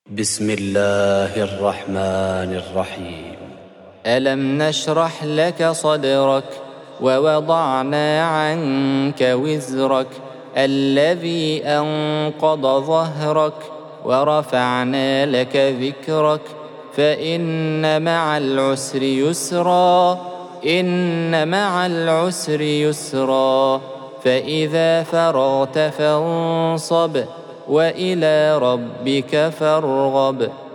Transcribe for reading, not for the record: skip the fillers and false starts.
بسم الله الرحمن الرحيم. ألم نشرح لك صدرك ووضعنا عنك وزرك الذي أنقض ظهرك ورفعنا لك ذكرك فإن مع العسر يسرا إن مع العسر يسرا فإذا فرغت فانصب وإلى ربك فارغب.